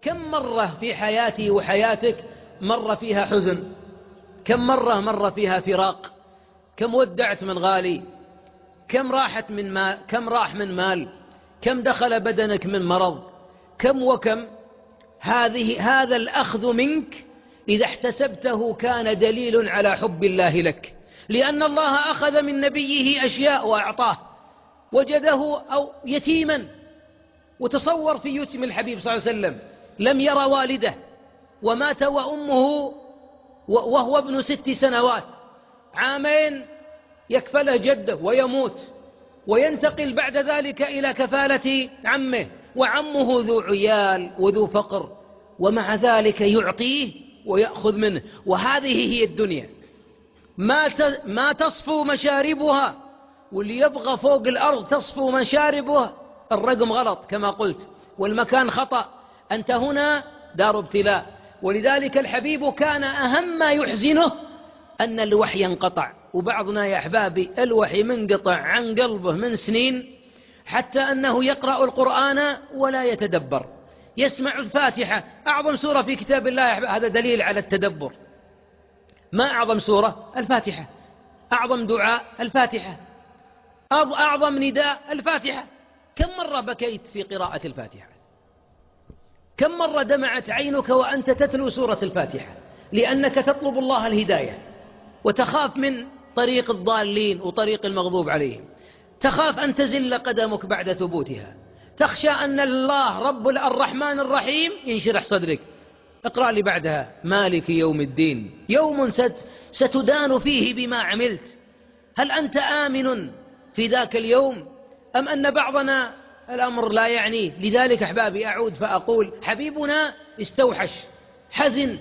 كم مرة في حياتي وحياتك مر فيها حزن؟ كم مرة مر فيها فراق؟ كم ودعت من غالي؟ كم راح من مال؟ كم دخل بدنك من مرض؟ كم وكم؟ هذا الأخذ منك إذا احتسبته كان دليل على حب الله لك، لأن الله أخذ من نبيه أشياء وأعطاه. وجده أو يتيما، وتصور في يتم الحبيب صلى الله عليه وسلم لم ير والده، ومات وأمه وهو ابن 6 سنوات، عامين يكفله جده ويموت، وينتقل بعد ذلك إلى كفالة عمه، وعمه ذو عيال وذو فقر، ومع ذلك يعطيه ويأخذ منه. وهذه هي الدنيا، ما تصفو مشاربها، واللي يبغى فوق الأرض تصفو مشاربها. الرقم غلط كما قلت، والمكان خطأ. أنت هنا دار ابتلاء. ولذلك الحبيب كان أهم ما يحزنه أن الوحي انقطع. وبعضنا يا أحبابي الوحي منقطع عن قلبه من سنين، حتى أنه يقرأ القرآن ولا يتدبر. يسمع الفاتحة، أعظم سورة في كتاب الله يا أحبابي، هذا دليل على التدبر. ما أعظم سورة؟ الفاتحة. أعظم دعاء؟ الفاتحة. أعظم نداء؟ الفاتحة. كم مرة بكيت في قراءة الفاتحة؟ كم مرة دمعت عينك وأنت تتلو سورة الفاتحة؟ لأنك تطلب الله الهداية، وتخاف من طريق الضالين وطريق المغضوب عليهم، تخاف أن تزل قدمك بعد ثبوتها، تخشى أن الله رب الرحمن الرحيم ينشرح صدرك. اقرأ لي بعدها: مالك يوم الدين، يوم ستدان فيه بما عملت. هل أنت آمن في ذاك اليوم، أم أن بعضنا الأمر لا يعنيه؟ لذلك أحبابي أعود فأقول: حبيبنا استوحش، حزن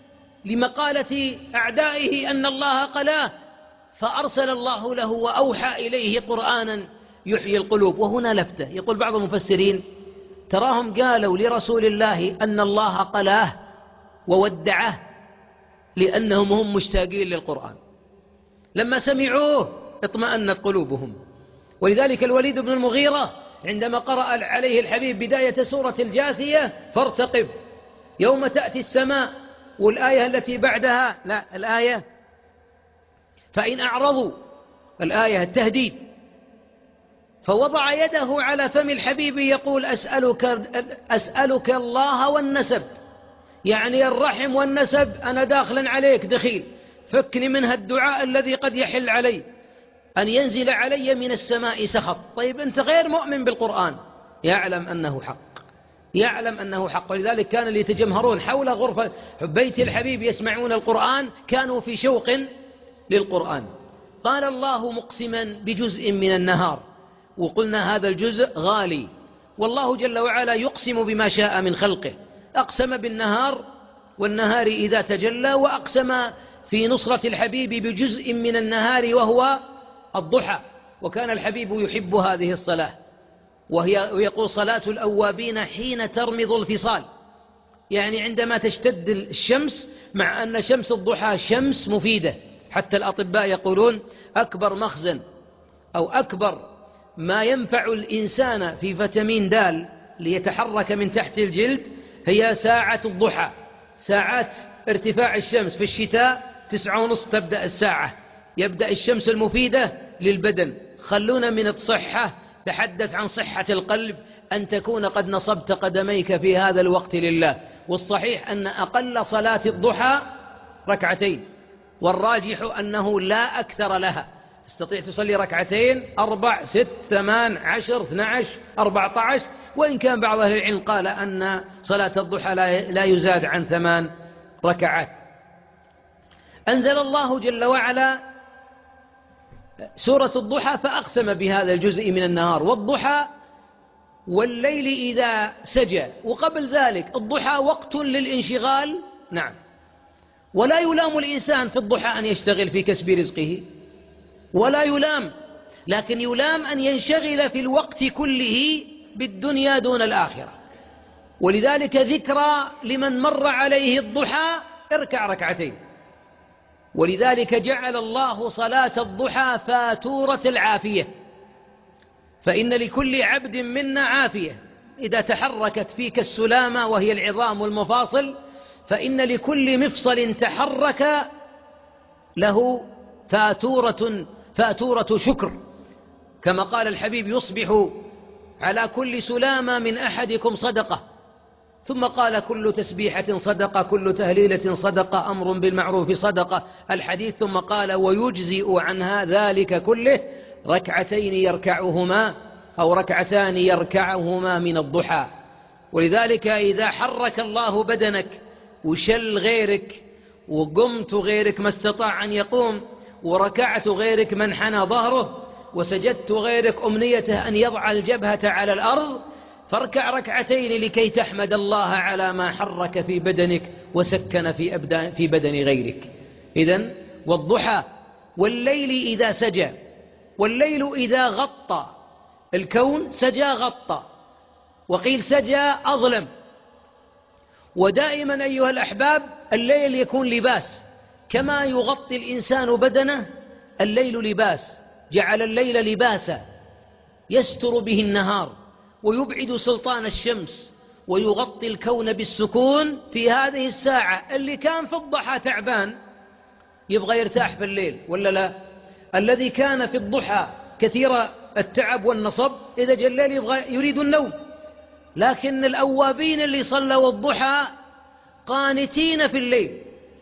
لمقالة أعدائه أن الله قلاه، فأرسل الله له وأوحى إليه قرآنا يحيي القلوب. وهنا لفتة، يقول بعض المفسرين: تراهم قالوا لرسول الله أن الله قلاه وودعه لأنهم هم مشتاقين للقرآن، لما سمعوه اطمأنت قلوبهم. ولذلك الوليد بن المغيرة عندما قرأ عليه الحبيب بداية سورة الجاثية: فارتقب يوم تأتي السماء، والآية التي بعدها لا، الآية فإن أعرضوا، الآية التهديد، فوضع يده على فم الحبيب يقول: أسألك الله والنسب، يعني الرحم والنسب، أنا داخلا عليك دخيل، فكني منها الدعاء الذي قد يحل علي، أن ينزل علي من السماء سخط. طيب أنت غير مؤمن بالقرآن، يعلم أنه حق، يعلم أنه حق. ولذلك كان اللي يتجمهرون حول غرفة بيت الحبيب يسمعون القرآن كانوا في شوق للقرآن. قال الله مقسما بجزء من النهار، وقلنا هذا الجزء غالي، والله جل وعلا يقسم بما شاء من خلقه. أقسم بالنهار والنهار إذا تجلى، وأقسم في نصرة الحبيب بجزء من النهار وهو الضحى. وكان الحبيب يحب هذه الصلاة، ويقول: صلاة الأوابين حين ترمض الفصال، يعني عندما تشتد الشمس، مع أن شمس الضحى شمس مفيدة. حتى الأطباء يقولون أكبر مخزن أو أكبر ما ينفع الإنسان في فيتامين د ليتحرك من تحت الجلد هي ساعة الضحى، ساعات ارتفاع الشمس. في الشتاء 9:30 تبدأ الساعة، يبدأ الشمس المفيدة للبدن. خلونا من الصحة، تحدث عن صحة القلب، أن تكون قد نصبت قدميك في هذا الوقت لله. والصحيح أن أقل صلاة الضحى 2، والراجح أنه لا أكثر لها. تستطيع تصلي 2، 4، 6، 8، 10، 12، 14، وإن كان بعض أهل العلم قال أن صلاة الضحى لا يزاد عن 8 ركعات. أنزل الله جل وعلا سورة الضحى فأقسم بهذا الجزء من النهار، والضحى والليل إذا سجى. وقبل ذلك الضحى وقت للانشغال، نعم، ولا يلام الإنسان في الضحى أن يشتغل في كسب رزقه، ولا يلام، لكن يلام أن ينشغل في الوقت كله بالدنيا دون الآخرة. ولذلك ذكرى لمن مر عليه الضحى: اركع 2. ولذلك جعل الله صلاة الضحى فاتورة العافية، فإن لكل عبد منا عافية، إذا تحركت فيك السلامة وهي العظام والمفاصل فإن لكل مفصل تحرك له فاتورة شكر، كما قال الحبيب: يصبح على كل سلامة من أحدكم صدقة. ثم قال: كل تسبيحة صدقة، كل تهليلة صدقة، أمر بالمعروف صدقة، الحديث. ثم قال: ويجزئ عنها ذلك كله ركعتين يركعهما أو ركعتان يركعهما من الضحى. ولذلك إذا حرك الله بدنك وشل غيرك وقمت غيرك ما استطاع أن يقوم، وركعت غيرك من حنى ظهره، وسجدت غيرك أمنيته أن يضع الجبهة على الأرض، فاركع ركعتين لكي تحمد الله على ما حرك في بدنك وسكن في بدن غيرك. إذن والضحى والليل إذا سجى، والليل إذا غطى الكون، سجى غطى، وقيل سجى أظلم. ودائما أيها الأحباب الليل يكون لباس، كما يغطي الإنسان بدنه الليل لباس، جعل الليل لباسا يستر به النهار ويبعد سلطان الشمس ويغطي الكون بالسكون. في هذه الساعة اللي كان في الضحى تعبان يبغى يرتاح في الليل، ولا لا؟ الذي كان في الضحى كثير التعب والنصب إذا جاء الليل يريد النوم. لكن الأوابين اللي صلوا الضحى قانتين في الليل،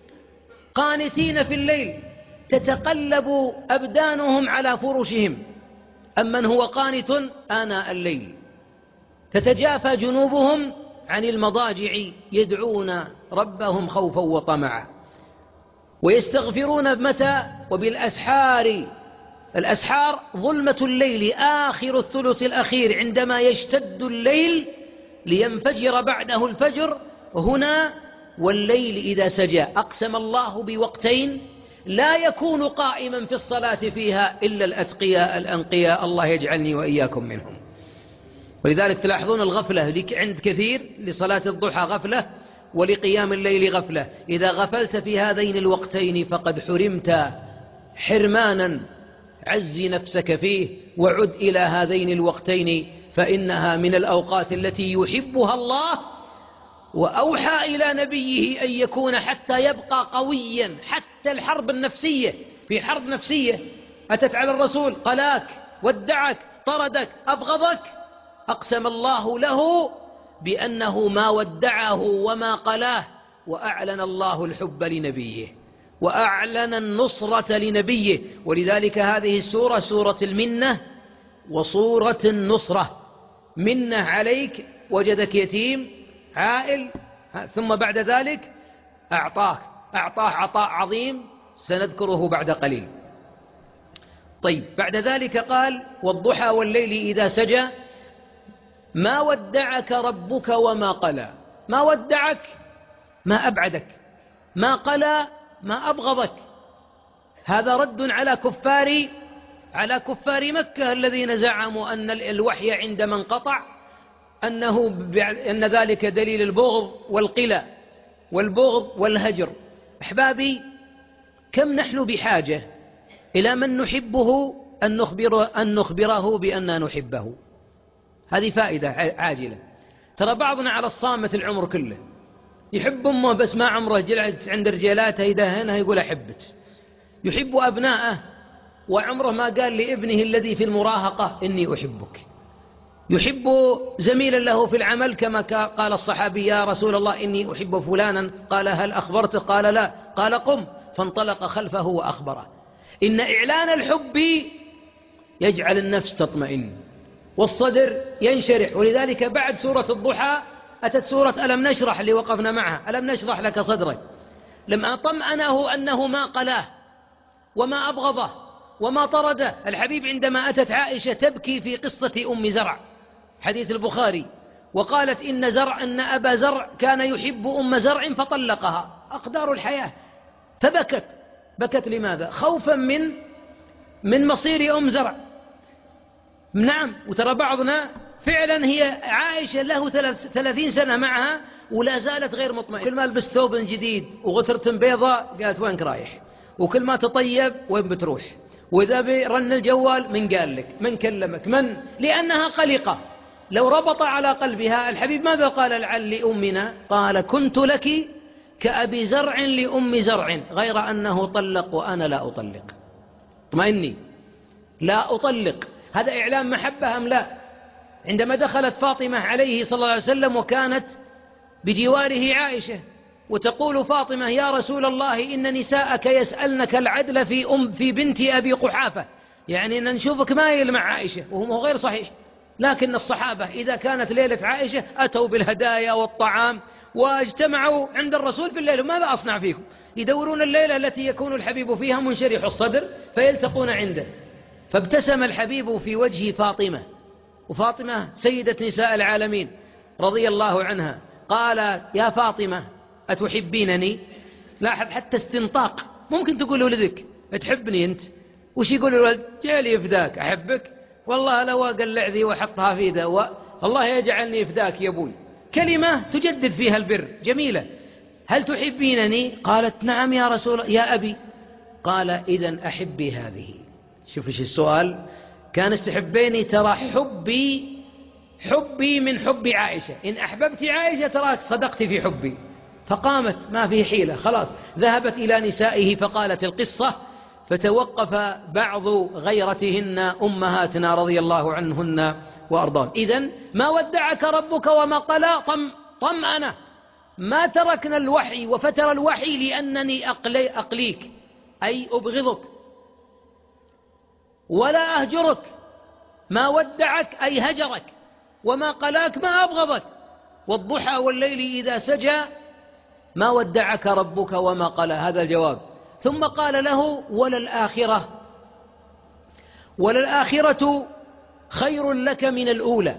قانتين في الليل، تتقلب أبدانهم على فرشهم. أمن هو قانت آناء الليل، تتجافى جنوبهم عن المضاجع يدعون ربهم خوفا وطمعا، ويستغفرون متى؟ وبالأسحار. الأسحار ظلمة الليل، آخر الثلث الأخير عندما يشتد الليل لينفجر بعده الفجر. هنا والليل إذا سجى أقسم الله بوقتين لا يكون قائما في الصلاة فيها إلا الأتقياء الأنقياء، الله يجعلني وإياكم منهم. ولذلك تلاحظون الغفلة عند كثير، لصلاة الضحى غفلة ولقيام الليل غفلة. إذا غفلت في هذين الوقتين فقد حرمت حرمانا، عز نفسك فيه وعد إلى هذين الوقتين، فإنها من الأوقات التي يحبها الله، وأوحى إلى نبيه أن يكون حتى يبقى قويا. حتى الحرب النفسية، في حرب نفسية أتت على الرسول، قلاك، ودعك، طردك، أبغضك، أقسم الله له بأنه ما ودعه وما قلاه، وأعلن الله الحب لنبيه وأعلن النصرة لنبيه. ولذلك هذه السورة سورة المنة وصورة النصرة. منة عليك، وجدك يتيم عائل، ثم بعد ذلك أعطاه عطاء عظيم سنذكره بعد قليل. طيب، بعد ذلك قال: والضحى والليل إذا سجى ما ودعك ربك وما قلى. ما ودعك ما أبعدك، ما قلى ما أبغضك. هذا رد على كفار مكة الذين زعموا أن الوحي عندما انقطع أن ذلك دليل البغض والقلى والبغض والهجر. أحبابي، كم نحن بحاجة إلى من نحبه أن نخبره بأننا نحبه. هذه فائدة عاجلة. ترى بعضنا على الصامة العمر كله، يحب أمه بس ما عمره جلعت عند رجالاته يدهنها يقول أحبك. يحب أبناءه وعمره ما قال لابنه الذي في المراهقة إني أحبك. يحب زميلا له في العمل كما قال الصحابي: يا رسول الله إني أحب فلانا، قال: هل أخبرته؟ قال: لا. قال: قم، فانطلق خلفه وأخبره. إن إعلان الحب يجعل النفس تطمئن والصدر ينشرح. ولذلك بعد سورة الضحى أتت سورة ألم نشرح اللي وقفنا معها. ألم نشرح لك صدرك، لما طمأنه أنه ما قلاه وما أبغضه وما طرده. الحبيب عندما أتت عائشة تبكي في قصة أم زرع، حديث البخاري، وقالت إن أبا زرع كان يحب أم زرع فطلقها، أقدار الحياة، فبكت. بكت لماذا؟ خوفا من مصير أم زرع. نعم، وترى بعضنا فعلا هي عائشة له 30 سنة معها ولا زالت غير مطمئنة. كل ما لبس ثوب جديد وغترة بيضاء قالت: وينك رايح؟ وكل ما تطيب وين بتروح؟ وإذا برن الجوال من قال لك؟ من كلمك؟ لأنها قلقة، لو ربط على قلبها الحبيب ماذا قال لأمنا؟ قال كنت لك كأبي زرع لأم زرع غير أنه طلق وأنا لا أطلق. اطمئني، لا أطلق. هذا إعلام محبة أم لا؟ عندما دخلت فاطمة عليه صلى الله عليه وسلم وكانت بجواره عائشة، وتقول فاطمة يا رسول الله إن نساءك يسألنك العدل في بنت أبي قحافة، يعني أن نشوفك مايل مع عائشة، وهو غير صحيح. لكن الصحابة إذا كانت ليلة عائشة أتوا بالهدايا والطعام واجتمعوا عند الرسول في الليل. ماذا أصنع فيكم؟ يدورون الليلة التي يكون الحبيب فيها منشرح الصدر فيلتقون عنده. فابتسم الحبيب في وجه فاطمة، وفاطمة سيدة نساء العالمين رضي الله عنها. قال يا فاطمة أتحبينني؟ لاحظ حتى استنطاق. ممكن تقول لولدك تحبني أنت، وش يقول الولد؟ جعلي فداك، أحبك والله لو أقلع ذي وحطها في ذا الله يجعلني فداك يا أبوي. كلمة تجدد فيها البر، جميلة. هل تحبينني؟ قالت نعم يا رسول يا أبي. قال إذن أحبي هذه. شوف إيش السؤال، كانت تحبيني؟ ترى حبي من حب عائشة، إن أحببت عائشة تراك صدقت في حبي. فقامت ما في حيلة، خلاص ذهبت إلى نسائه فقالت القصة، فتوقف بعض غيرتهن أمهاتنا رضي الله عنهن وأرضاهن. إذن ما ودعك ربك وما قلى طمأنة. ما تركنا الوحي وفتر الوحي لأنني أقليك، أي أبغضك ولا أهجرك. ما ودعك أي هجرك، وما قلاك ما أبغضك. والضحى والليل إذا سجى ما ودعك ربك وما قلى. هذا الجواب. ثم قال له وللآخرة خير لك من الأولى.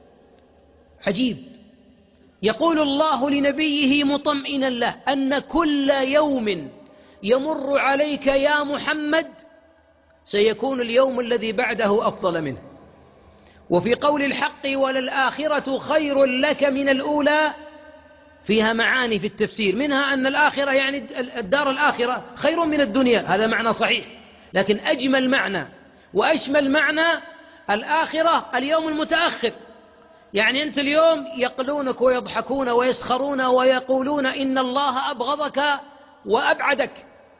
عجيب. يقول الله لنبيه مطمئنا له أن كل يوم يمر عليك يا محمد سيكون اليوم الذي بعده أفضل منه. وفي قول الحق وللآخرة خير لك من الأولى فيها معاني في التفسير، منها أن الآخرة يعني الدار الآخرة خير من الدنيا، هذا معنى صحيح. لكن أجمل معنى وأشمل معنى الآخرة اليوم المتأخر. يعني أنت اليوم يقلونك ويضحكون ويسخرون ويقولون إن الله أبغضك وأبعدك.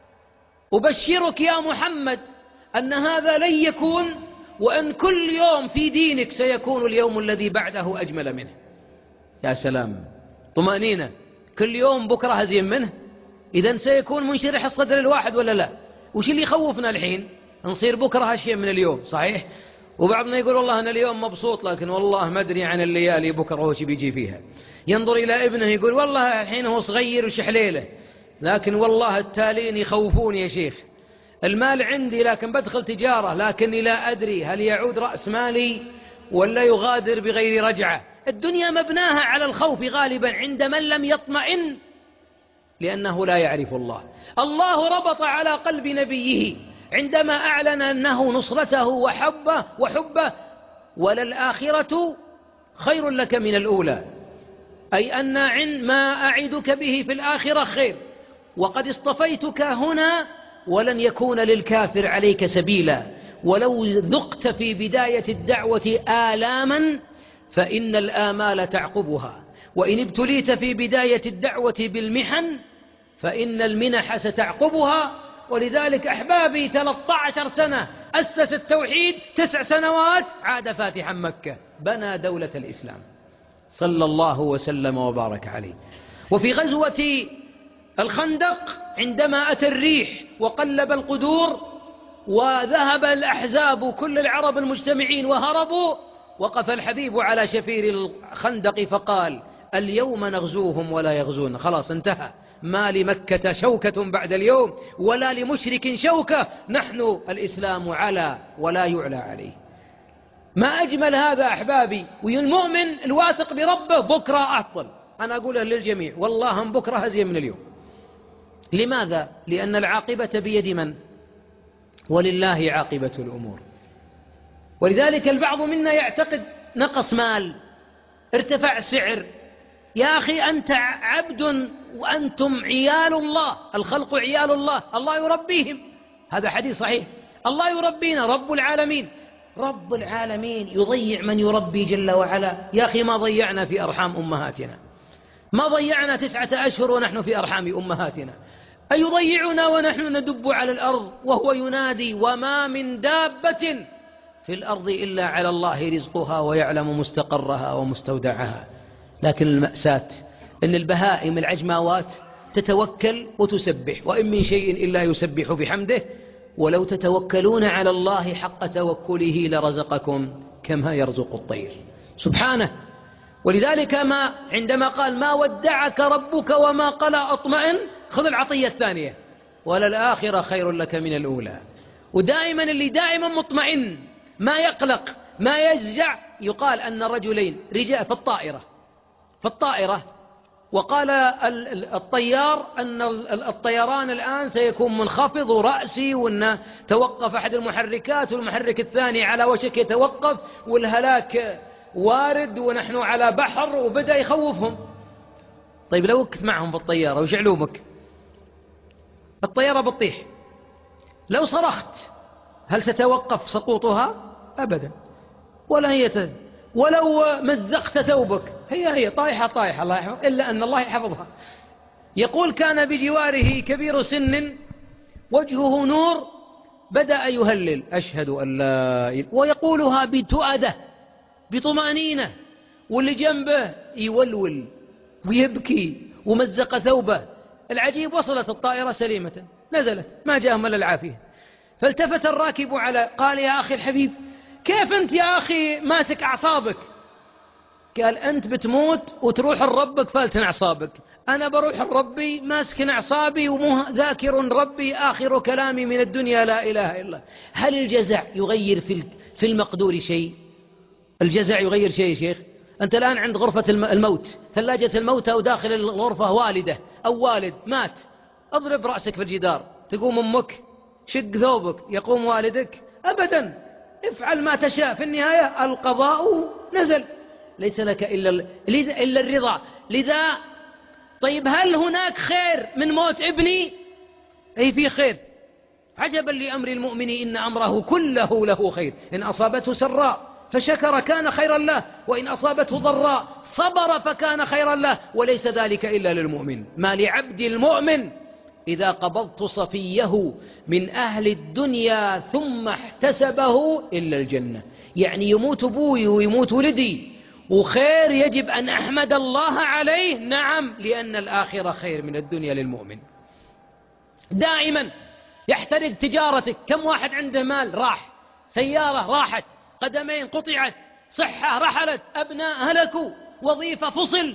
أبشرك يا محمد أن هذا لن يكون، وأن كل يوم في دينك سيكون اليوم الذي بعده أجمل منه. يا سلام، طمأنينة. كل يوم بكرة هزيم منه. إذن سيكون منشرح الصدر الواحد ولا لا؟ وش اللي يخوفنا الحين؟ نصير بكرة هشيم من اليوم، صحيح؟ وبعضنا يقول والله أنا اليوم مبسوط، لكن والله ما أدري عن الليالي بكرة وش بيجي فيها. ينظر إلى ابنه يقول والله الحين هو صغير وشحليله، لكن والله التالين يخوفوني يا شيخ. المال عندي لكن بدخل تجارة، لكني لا أدري هل يعود رأس مالي ولا يغادر بغير رجعة. الدنيا مبناها على الخوف غالبا عند من لم يطمئن، لأنه لا يعرف الله. الله ربط على قلب نبيه عندما أعلن أنه نصرته وحبه وللآخرة خير لك من الأولى، أي أن ما أعدك به في الآخرة خير، وقد اصطفيتك هنا ولن يكون للكافر عليك سبيلا. ولو ذقت في بداية الدعوة آلاما فإن الآمال تعقبها، وإن ابتليت في بداية الدعوة بالمحن فإن المنح ستعقبها. ولذلك أحبابي 13 سنة أسس التوحيد، 9 سنوات عاد فاتحا مكة، بنى دولة الإسلام صلى الله وسلم وبارك عليه. وفي غزوة الخندق عندما أتى الريح وقلب القدور وذهب الأحزاب كل العرب المجتمعين وهربوا، وقف الحبيب على شفير الخندق فقال اليوم نغزوهم ولا يغزون. خلاص انتهى، ما لمكة شوكة بعد اليوم ولا لمشرك شوكة، نحن الإسلام على ولا يعلى عليه. ما أجمل هذا أحبابي. والمؤمن الواثق بربه بكرة أفضل. أنا أقولها للجميع، والله هم بكرة هزي من اليوم. لماذا؟ لأن العاقبة بيد من؟ ولله عاقبة الأمور. ولذلك البعض منا يعتقد نقص مال، ارتفع السعر. يا أخي أنت عبد وأنتم عيال الله، الخلق عيال الله، الله يربيهم. هذا حديث صحيح، الله يربينا رب العالمين. رب العالمين يضيع من يربي جل وعلا. يا أخي ما ضيعنا في أرحام أمهاتنا، ما ضيعنا 9 أشهر ونحن في أرحام أمهاتنا، أيضيعنا ونحن ندب على الأرض وهو ينادي وما من دابة في الأرض إلا على الله رزقها ويعلم مستقرها ومستودعها. لكن المأساة أن البهائم العجماوات تتوكل وتسبح، وإن من شيء إلا يسبح بحمده، ولو تتوكلون على الله حق توكله لرزقكم كما يرزق الطير سبحانه. ولذلك عندما قال ما ودعك ربك وما قلى أطمئن، خذ العطية الثانية، وللآخرة خير لك من الأولى. ودائما اللي دائما مطمئن ما يقلق ما يجزع، يقال أن رجلين رجاء في الطائرة وقال الطيار أن الطيران الآن سيكون منخفض رأسي، وأن توقف أحد المحركات والمحرك الثاني على وشك يتوقف والهلاك وارد ونحن على بحر، وبدأ يخوفهم. طيب لو كنت معهم في الطيارة وش علومك؟ الطيارة بتطيح، لو صرخت هل ستوقف سقوطها؟ أبدا. ولا هي ولو مزقت ثوبك هي طايحة الله يحفظ، إلا أن الله يحفظها. يقول كان بجواره كبير سن وجهه نور، بدأ يهلل أشهد أن لا إله، ويقولها بتؤدة بطمأنينة، واللي جنبه يولول ويبكي ومزق ثوبه. العجيب وصلت الطائرة سليمة، نزلت ما جاءهم إلا العافية. فالتفت الراكب قال يا أخي الحبيب كيف أنت يا أخي ماسك أعصابك؟ قال أنت بتموت وتروح لربك فالتن أعصابك، أنا بروح لربي ماسك أعصابي وذاكر ربي آخر كلامي من الدنيا لا إله إلا. هل الجزع يغير في المقدور شيء؟ الجزع يغير شيء يا شيخ؟ أنت الآن عند غرفة الموت، ثلاجة الموت، أو داخل الغرفة والدة أو والد مات، اضرب رأسك في الجدار تقوم أمك، شق ثوبك يقوم والدك؟ أبدا. افعل ما تشاء، في النهاية القضاء نزل، ليس لك إلا الرضا. لذا طيب هل هناك خير من موت ابني؟ أي في خير. عجبا لأمر المؤمن إن أمره كله له خير، إن أصابته سراء فشكر كان خيرا له، وإن أصابته ضراء صبر فكان خيرا له، وليس ذلك إلا للمؤمن. ما لعبد المؤمن إذا قبضت صفيه من أهل الدنيا ثم احتسبه إلا الجنة. يعني يموت أبوي ويموت ولدي وخير، يجب أن أحمد الله عليه، نعم، لأن الآخرة خير من الدنيا للمؤمن. دائما يحترق تجارتك. كم واحد عنده مال راح، سيارة راحت، قدمين قطعت، صحة رحلت، أبناء هلكوا، وظيفة فصل،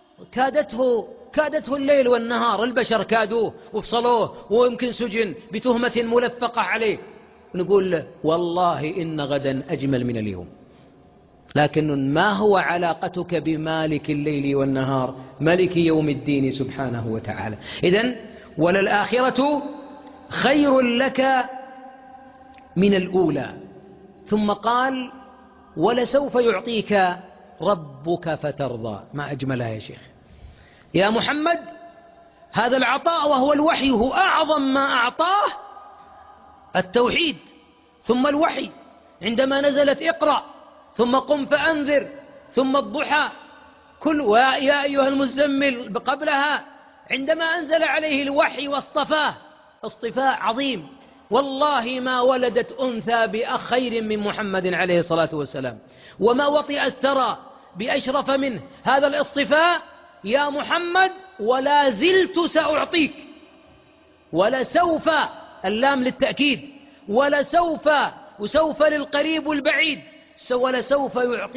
كادته الليل والنهار، البشر كادوه وفصلوه ويمكن سجن بتهمة ملفقة عليه. نقول له والله إن غدا أجمل من اليوم. لكن ما هو علاقتك بمالك الليل والنهار؟ ملك يوم الدين سبحانه وتعالى. إذن وللآخرة خير لك من الأولى. ثم قال ولسوف يعطيك ربك فترضى. ما أجملها يا شيخ يا محمد. هذا العطاء وهو الوحي هو أعظم ما أعطاه التوحيد، ثم الوحي عندما نزلت اقرأ، ثم قم فأنذر، ثم الضحى، يا أيها المزمل قبلها، عندما أنزل عليه الوحي واصطفاه اصطفاء عظيم. والله ما ولدت أنثى بخير من محمد عليه الصلاة والسلام، وما وطئت ثرى بأشرف منه. هذا الاصطفاء يا محمد، ولا زلت سأعطيك، ولسوف، اللام للتأكيد، ولسوف، وسوف للقريب والبعيد، ولسوف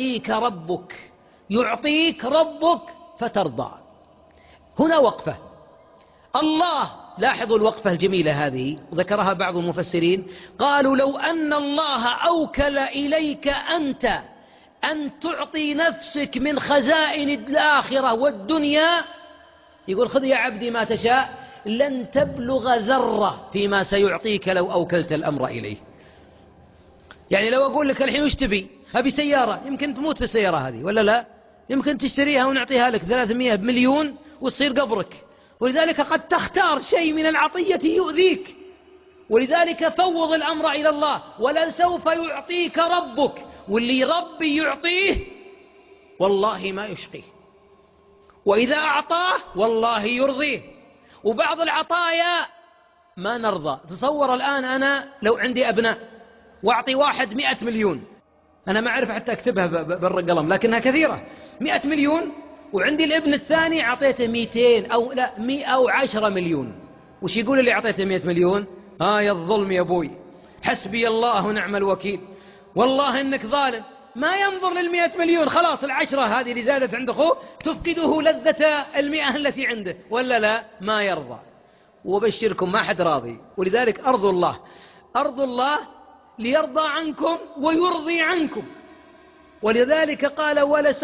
يعطيك ربك فترضى. هنا وقفة. الله، لاحظوا الوقفة الجميلة هذه، ذكرها بعض المفسرين، قالوا لو أن الله أوكل إليك أنت أن تعطي نفسك من خزائن الآخرة والدنيا، يقول خذ يا عبدي ما تشاء، لن تبلغ ذرة فيما سيعطيك لو أوكلت الأمر إليه. يعني لو أقول لك الحين وش تبي؟ أبي سيارة، يمكن تموت في السيارة هذه ولا لا؟ يمكن تشتريها ونعطيها لك 300 مليون وتصير قبرك. ولذلك قد تختار شيء من العطية يؤذيك، ولذلك فوض الأمر إلى الله، ولسوف يعطيك ربك. واللي ربي يعطيه والله ما يشقيه، وإذا أعطاه والله يرضيه. وبعض العطايا ما نرضى. تصور الآن أنا لو عندي أبناء وأعطي واحد 100 مليون، أنا ما أعرف حتى أكتبها بالقلم لكنها كثيرة، 100 مليون، وعندي الابن الثاني أعطيته 200 أو لا 110 مليون، وش يقول اللي أعطيته 100 مليون؟ يا الظلم يا أبوي، حسبي الله ونعم الوكيل، والله إنك ظالم. ما ينظر لل100 مليون، خلاص العشرة هذه اللي زادت عند أخوه تفقده لذة 100 التي عنده، ولا لا؟ ما يرضى. وبشركم ما حد راضي. ولذلك أرض الله ليرضى عنكم ويرضي عنكم. ولذلك قال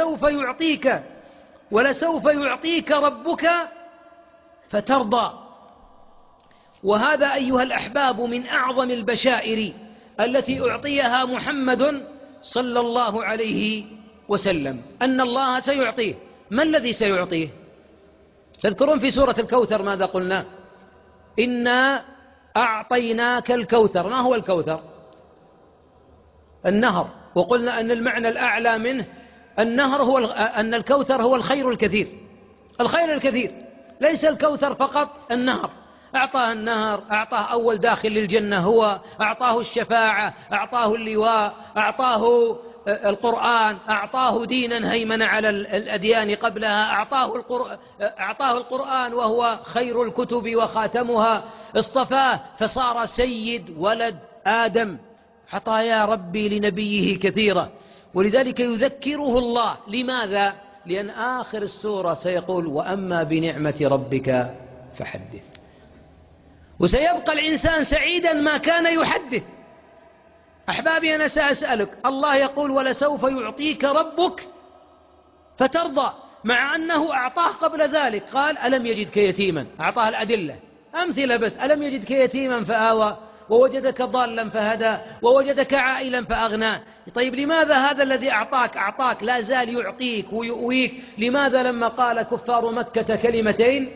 ولسوف يعطيك ربك فترضى. وهذا أيها الأحباب من أعظم البشائر التي أعطيها محمد صلى الله عليه وسلم، أن الله سيعطيه. ما الذي سيعطيه؟ تذكرون في سورة الكوثر ماذا قلنا؟ إنا أعطيناك الكوثر. ما هو الكوثر؟ النهر. وقلنا أن المعنى الأعلى منه النهر أن الكوثر هو الخير الكثير. الخير الكثير، ليس الكوثر فقط النهر. أعطاه النهر، أعطاه أول داخل للجنة، هو أعطاه الشفاعة، أعطاه اللواء، أعطاه القرآن، أعطاه دينا هيمن على الأديان قبلها، أعطاه القرآن وهو خير الكتب وخاتمها، اصطفاه فصار سيد ولد آدم. عطايا ربي لنبيه كثيرة. ولذلك يذكره الله. لماذا؟ لأن آخر السورة سيقول وأما بنعمة ربك فحدث. وسيبقى الإنسان سعيدا ما كان يحدث. أحبابي، أنا سأسألك، الله يقول ولسوف يعطيك ربك فترضى، مع أنه أعطاه قبل ذلك. قال ألم يجدك يتيما، أعطاه الأدلة أمثلة بس. ألم يجدك يتيما فآوى، ووجدك ضالا فهدى، ووجدك عائلا فأغنى. طيب لماذا هذا الذي أعطاك لا زال يعطيك ويؤويك؟ لماذا لما قال كفار مكة كلمتين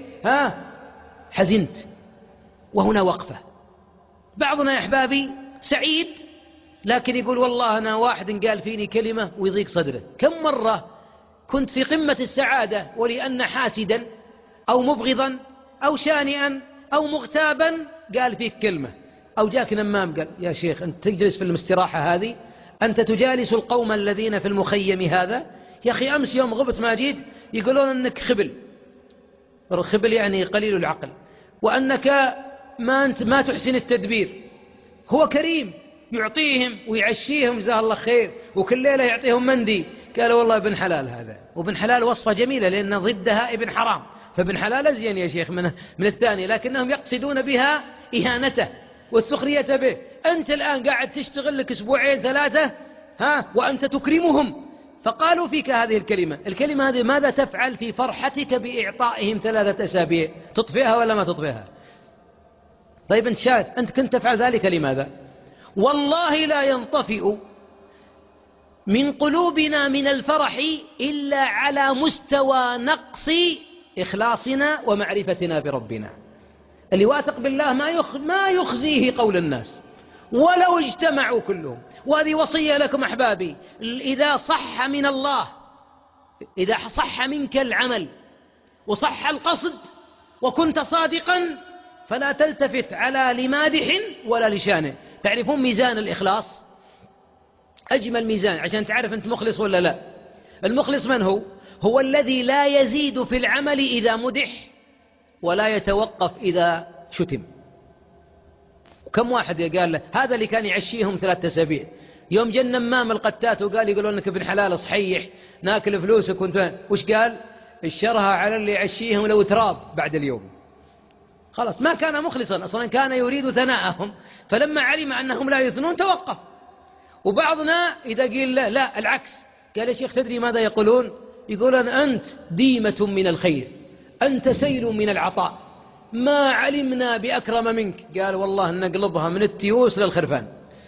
حزنت؟ وهنا وقفة. بعضنا يا أحبابي سعيد لكن يقول والله أنا واحد قال فيني كلمة ويضيق صدره. كم مرة كنت في قمة السعادة ولأن حاسدا أو مبغضا أو شانئا أو مغتابا قال فيك كلمة، أو جاك نمام قال يا شيخ أنت تجلس في الاستراحة هذه، أنت تجالس القوم الذين في المخيم هذا. يا أخي أمس يوم غبت ما جيت يقولون أنك خبل يعني قليل العقل، وأنك ما تحسن التدبير. هو كريم يعطيهم ويعشيهم جزاه الله خير، وكل ليلة يعطيهم مندي. قال والله ابن حلال هذا. وابن حلال وصفة جميلة لأن ضدها ابن حرام، فابن حلال أزين يا شيخ من الثاني، لكنهم يقصدون بها إهانته والسخرية به. أنت الآن قاعد تشتغل لك أسبوعين ثلاثة وأنت تكرمهم، فقالوا فيك هذه الكلمة هذه ماذا تفعل في فرحتك بإعطائهم 3 أسابيع؟ تطفئها ولا ما تطفئها؟ طيب أنت شاهد، أنت كنت تفعل ذلك لماذا؟ والله لا ينطفئ من قلوبنا من الفرح إلا على مستوى نقص إخلاصنا ومعرفتنا بربنا. اللي واثق بالله ما يخزيه قول الناس ولو اجتمعوا كلهم. وهذه وصية لكم أحبابي، إذا صح من الله، إذا صح منك العمل وصح القصد وكنت صادقا فلا تلتفت على لمادح ولا لشانه. تعرفون ميزان الإخلاص؟ أجمل ميزان عشان تعرف أنت مخلص ولا لا. المخلص من هو؟ هو الذي لا يزيد في العمل إذا مدح ولا يتوقف إذا شتم. كم واحد قال له هذا اللي كان يعشيهم 3 أسابيع، يوم جاء النمام القتات وقال يقولون لك ابن حلال صحيح ناكل فلوسك وانت وش قال؟ الشرها على اللي يعشيهم لو تراب بعد اليوم. خلاص ما كان مخلصا أصلا، كان يريد ثناءهم، فلما علم أنهم لا يثنون توقف. وبعضنا إذا قيل لا العكس، قال يا شيخ تدري ماذا يقولون؟ يقولون أنت ديمة من الخير، أنت سيل من العطاء، ما علمنا بأكرم منك. قال والله نقلبها من التيوس للخرفان.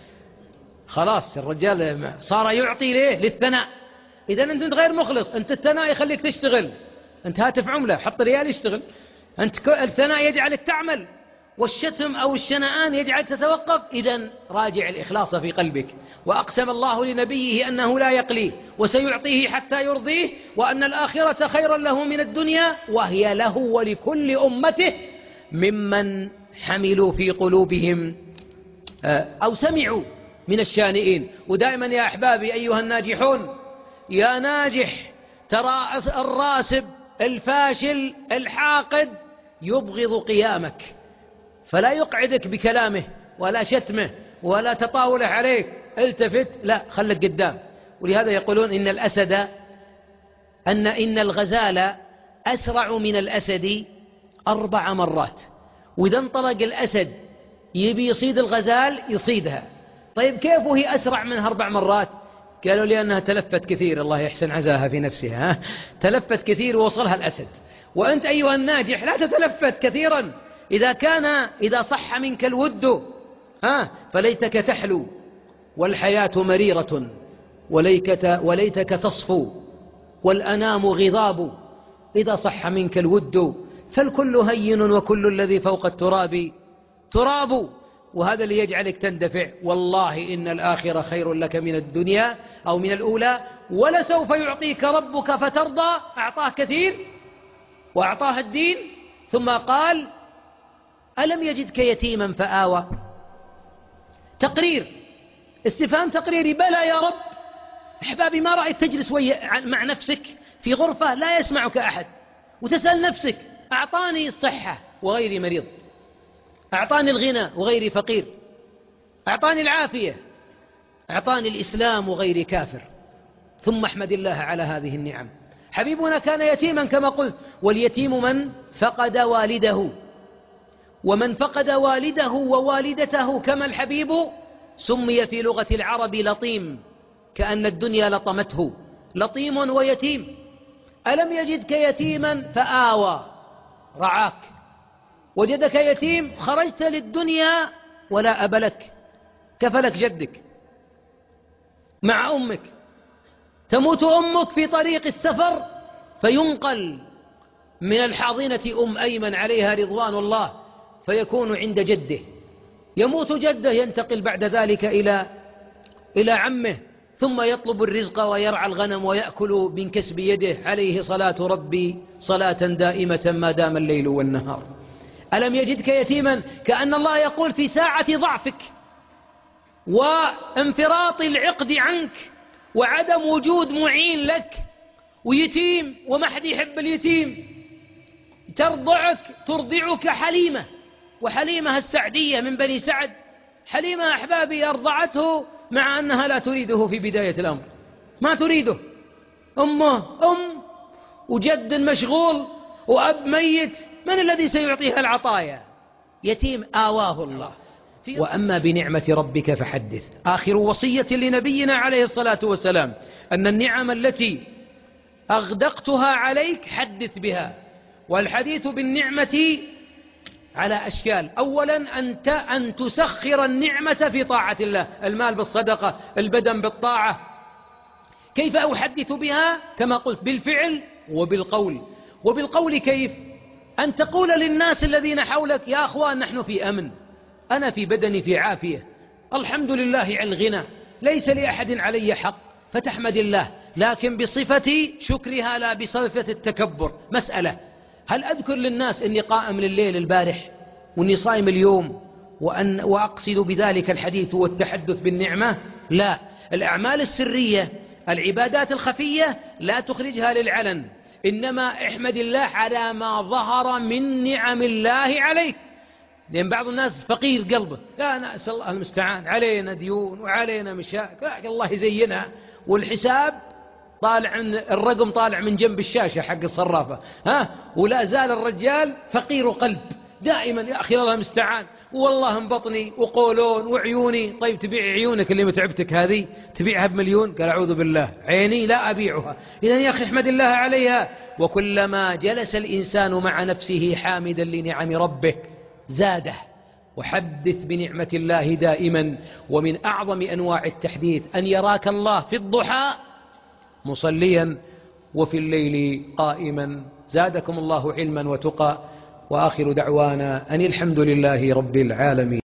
خلاص الرجال صار يعطي ليه؟ للثناء. إذا أنت غير مخلص، أنت الثناء يخليك تشتغل، أنت هاتف عملة حط ريال يشتغل، أنت الثناء يجعلك تعمل. والشتم أو الشنآن يجعل تتوقف، إذن راجع الإخلاص في قلبك. وأقسم الله لنبيه أنه لا يقليه وسيعطيه حتى يرضيه، وأن الآخرة خيرا له من الدنيا وهي له ولكل أمته ممن حملوا في قلوبهم أو سمعوا من الشانئين. ودائما يا أحبابي أيها الناجحون، يا ناجح، ترى الراسب الفاشل الحاقد يبغض قيامك، فلا يقعدك بكلامه ولا شتمه ولا تطاوله عليك، التفت، لا، خلك قدام. ولهذا يقولون إن الغزال أسرع من الأسد 4 مرات، وإذا انطلق الأسد يبي يصيد الغزال يصيدها. طيب كيف وهي أسرع منها 4 مرات؟ قالوا لأنها تلفت كثير، الله يحسن عزاها في نفسها، تلفت كثير ووصلها الأسد. وأنت أيها الناجح لا تتلفت كثيرا، إذا صح منك الود فليتك تحلو والحياة مريرة، وليتك تصفو والأنام غضاب. إذا صح منك الود فالكل هين وكل الذي فوق التراب تراب. وهذا اللي يجعلك تندفع. والله إن الآخرة خير لك من الدنيا أو من الأولى، ولسوف يعطيك ربك فترضى. أعطاه كثير وأعطاه الدين، ثم قال ألم يجدك يتيما فآوى. تقرير، استفهام تقريري، بلى يا رب. أحبابي، ما رأيت تجلس مع نفسك في غرفة لا يسمعك أحد وتسأل نفسك أعطاني الصحة وغيري مريض، أعطاني الغنى وغيري فقير، أعطاني العافية، أعطاني الإسلام وغيري كافر، ثم احمد الله على هذه النعم. حبيبنا كان يتيما كما قلت، واليتيم من فقد والده، ومن فقد والده ووالدته كما الحبيب سمي في لغة العرب لطيم، كأن الدنيا لطمته، لطيم ويتيم. ألم يجدك يتيما فآوى، رعاك. وجدك يتيم، خرجت للدنيا ولا أب لك، كفلك جدك مع أمك، تموت أمك في طريق السفر فينقل من الحاضنة أيمن عليها رضوان الله فيكون عند جده، يموت جده، ينتقل بعد ذلك إلى عمه، ثم يطلب الرزق ويرعى الغنم ويأكل من كسب يده، عليه صلاة ربي صلاة دائمة ما دام الليل والنهار. ألم يجدك يتيما، كأن الله يقول في ساعة ضعفك وانفراط العقد عنك وعدم وجود معين لك، ويتيم وما حد يحب اليتيم، ترضعك حليمة، وحليمة السعدية من بني سعد. حليمة أحبابي أرضعته مع أنها لا تريده في بداية الأمر، ما تريده، أمه وجد مشغول وأب ميت، من الذي سيعطيها العطايا؟ يتيم آواه الله. وأما بنعمة ربك فحدث. آخر وصية لنبينا عليه الصلاة والسلام أن النعم التي أغدقتها عليك حدث بها. والحديث بالنعمة على أشكال. أولا أن تسخر النعمة في طاعة الله، المال بالصدقة، البدن بالطاعة. كيف أحدث بها؟ كما قلت بالفعل وبالقول. وبالقول كيف؟ أن تقول للناس الذين حولك يا أخوان نحن في أمن، أنا في بدني في عافية، الحمد لله على الغنى، ليس لأحد علي حق، فتحمد الله، لكن بصفة شكرها لا بصفة التكبر. مسألة، هل أذكر للناس أني قائم لليل البارح وأني صائم اليوم وأقصد بذلك الحديث والتحدث بالنعمة؟ لا. الأعمال السرية، العبادات الخفية لا تخرجها للعلن، إنما احمد الله على ما ظهر من نعم الله عليك. لأن بعض الناس فقير قلبه، لا نسأل الله المستعان، علينا ديون وعلينا مشاكل، الله يزينها، والحساب طالع، الرقم طالع من جنب الشاشة حق الصرافة، ولا زال الرجال فقير قلب دائما، يا أخي الله المستعان، والله بطني وقولون وعيوني. طيب تبيع عيونك اللي متعبتك هذه تبيعها ب1,000,000؟ قال أعوذ بالله، عيني لا أبيعها. إذن يا أخي احمد الله عليها. وكلما جلس الإنسان مع نفسه حامدا لنعم ربه زاده. وحدث بنعمة الله دائما. ومن أعظم أنواع التحديث أن يراك الله في الضحى مصليا وفي الليل قائما. زادكم الله علما وتقى، وآخر دعوانا أن الحمد لله رب العالمين.